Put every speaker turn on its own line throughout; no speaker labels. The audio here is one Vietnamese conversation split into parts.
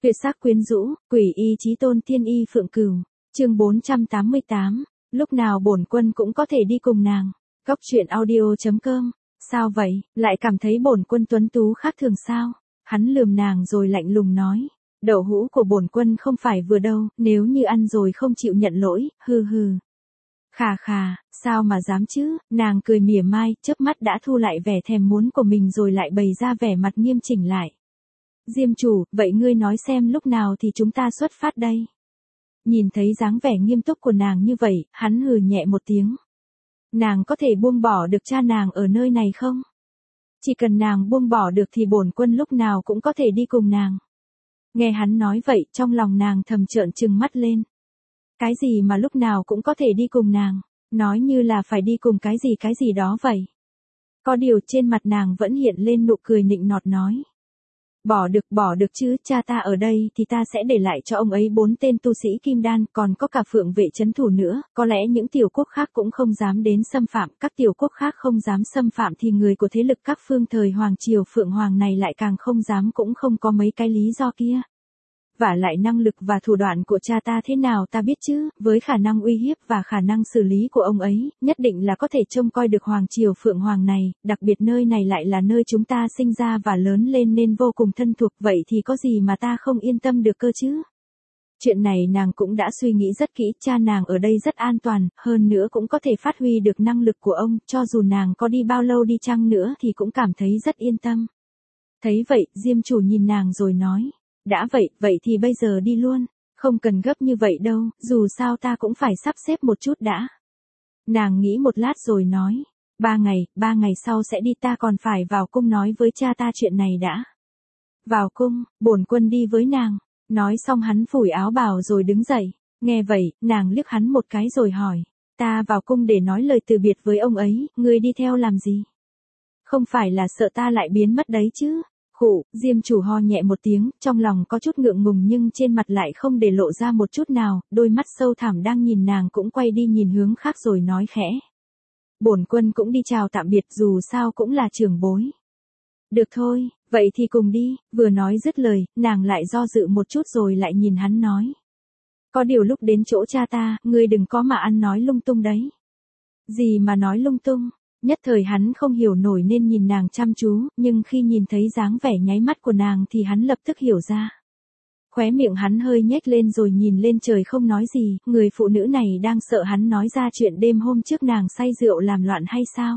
Tuyệt sắc quyến rũ, quỷ y chí tôn tiên y phượng cửu. Chương 488, lúc nào bổn quân cũng có thể đi cùng nàng. Góc truyện audio.com. Sao vậy, lại cảm thấy bổn quân tuấn tú khác thường sao? Hắn lườm nàng rồi lạnh lùng nói, đậu hũ của bổn quân không phải vừa đâu, nếu như ăn rồi không chịu nhận lỗi, hừ hừ. Khà khà, sao mà dám chứ? Nàng cười mỉa mai, chớp mắt đã thu lại vẻ thèm muốn của mình rồi lại bày ra vẻ mặt nghiêm chỉnh lại. Diêm chủ, vậy ngươi nói xem lúc nào thì chúng ta xuất phát đây? Nhìn thấy dáng vẻ nghiêm túc của nàng như vậy, hắn hừ nhẹ một tiếng. Nàng có thể buông bỏ được cha nàng ở nơi này không? Chỉ cần nàng buông bỏ được thì bổn quân lúc nào cũng có thể đi cùng nàng. Nghe hắn nói vậy, trong lòng nàng thầm trợn trừng mắt lên. Cái gì mà lúc nào cũng có thể đi cùng nàng, nói như là phải đi cùng cái gì đó vậy. Có điều trên mặt nàng vẫn hiện lên nụ cười nịnh nọt nói. Bỏ được chứ, cha ta ở đây thì ta sẽ để lại cho ông ấy 4 tên tu sĩ kim đan, còn có cả phượng vệ trấn thủ nữa, có lẽ những tiểu quốc khác cũng không dám đến xâm phạm, các tiểu quốc khác không dám xâm phạm thì người của thế lực các phương thời Hoàng Triều Phượng Hoàng này lại càng không dám, cũng không có mấy cái lý do kia. Vả lại năng lực và thủ đoạn của cha ta thế nào ta biết chứ, với khả năng uy hiếp và khả năng xử lý của ông ấy, nhất định là có thể trông coi được Hoàng Triều Phượng Hoàng này, đặc biệt nơi này lại là nơi chúng ta sinh ra và lớn lên nên vô cùng thân thuộc, vậy thì có gì mà ta không yên tâm được cơ chứ. Chuyện này nàng cũng đã suy nghĩ rất kỹ, cha nàng ở đây rất an toàn, hơn nữa cũng có thể phát huy được năng lực của ông, cho dù nàng có đi bao lâu đi chăng nữa thì cũng cảm thấy rất yên tâm. Thấy vậy, Diêm chủ nhìn nàng rồi nói. Đã vậy thì bây giờ đi luôn, không cần gấp như vậy đâu, dù sao ta cũng phải sắp xếp một chút đã. Nàng nghĩ một lát rồi nói, 3 ngày sau sẽ đi, ta còn phải vào cung nói với cha ta chuyện này đã. Vào cung, bổn quân đi với nàng, nói xong hắn phủi áo bào rồi đứng dậy, nghe vậy, nàng liếc hắn một cái rồi hỏi, ta vào cung để nói lời từ biệt với ông ấy, ngươi đi theo làm gì? Không phải là sợ ta lại biến mất đấy chứ? Khụ, Diêm chủ ho nhẹ một tiếng, trong lòng có chút ngượng ngùng nhưng trên mặt lại không để lộ ra một chút nào, đôi mắt sâu thẳm đang nhìn nàng cũng quay đi nhìn hướng khác rồi nói khẽ. Bổn quân cũng đi chào tạm biệt, dù sao cũng là trưởng bối. Được thôi, vậy thì cùng đi, vừa nói dứt lời, nàng lại do dự một chút rồi lại nhìn hắn nói. Có điều lúc đến chỗ cha ta, ngươi đừng có mà ăn nói lung tung đấy. Gì mà nói lung tung? Nhất thời hắn không hiểu nổi nên nhìn nàng chăm chú, nhưng khi nhìn thấy dáng vẻ nháy mắt của nàng thì hắn lập tức hiểu ra. Khóe miệng hắn hơi nhếch lên rồi nhìn lên trời không nói gì, người phụ nữ này đang sợ hắn nói ra chuyện đêm hôm trước nàng say rượu làm loạn hay sao?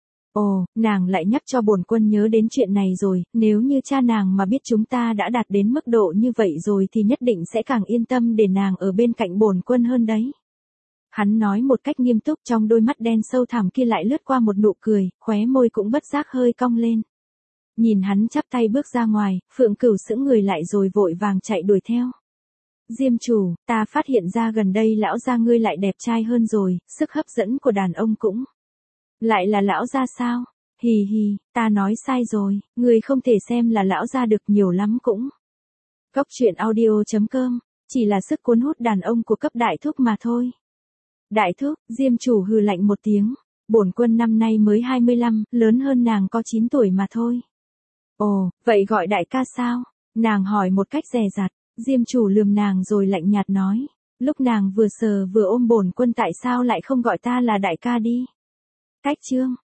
Ồ, nàng lại nhắc cho bổn quân nhớ đến chuyện này rồi, nếu như cha nàng mà biết chúng ta đã đạt đến mức độ như vậy rồi thì nhất định sẽ càng yên tâm để nàng ở bên cạnh bổn quân hơn đấy. Hắn nói một cách nghiêm túc, trong đôi mắt đen sâu thẳm kia lại lướt qua một nụ cười, khóe môi cũng bất giác hơi cong lên. Nhìn hắn chắp tay bước ra ngoài, Phượng Cửu sững người lại rồi vội vàng chạy đuổi theo. Diêm chủ, ta phát hiện ra gần đây lão gia ngươi lại đẹp trai hơn rồi, sức hấp dẫn của đàn ông cũng. Lại là lão gia sao? Hì hì, ta nói sai rồi, ngươi không thể xem là lão gia được, nhiều lắm cũng. Góc truyện audio.com, chỉ là sức cuốn hút đàn ông của cấp đại thúc mà thôi. Đại thúc, Diêm chủ hừ lạnh một tiếng, bổn quân năm nay mới 25, lớn hơn nàng có 9 tuổi mà thôi. Ồ, vậy gọi đại ca sao? Nàng hỏi một cách dè dặt, Diêm chủ lườm nàng rồi lạnh nhạt nói, lúc nàng vừa sờ vừa ôm bổn quân tại sao lại không gọi ta là đại ca đi? Cách chương.